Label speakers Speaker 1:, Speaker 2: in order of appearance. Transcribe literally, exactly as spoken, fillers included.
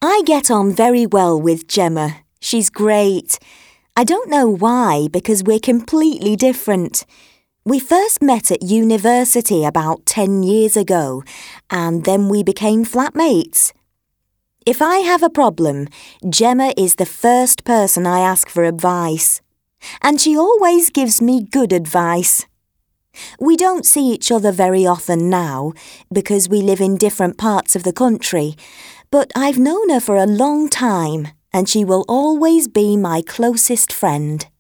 Speaker 1: I get on very well with Gemma. She's great. I don't know why, because we're completely different. We first met at university about ten years ago, and then we became flatmates. If I have a problem, Gemma is the first person I ask for advice. And she always gives me good advice. We don't see each other very often now, because we live in different parts of the country, but I've known her for a long time, and she will always be my closest friend.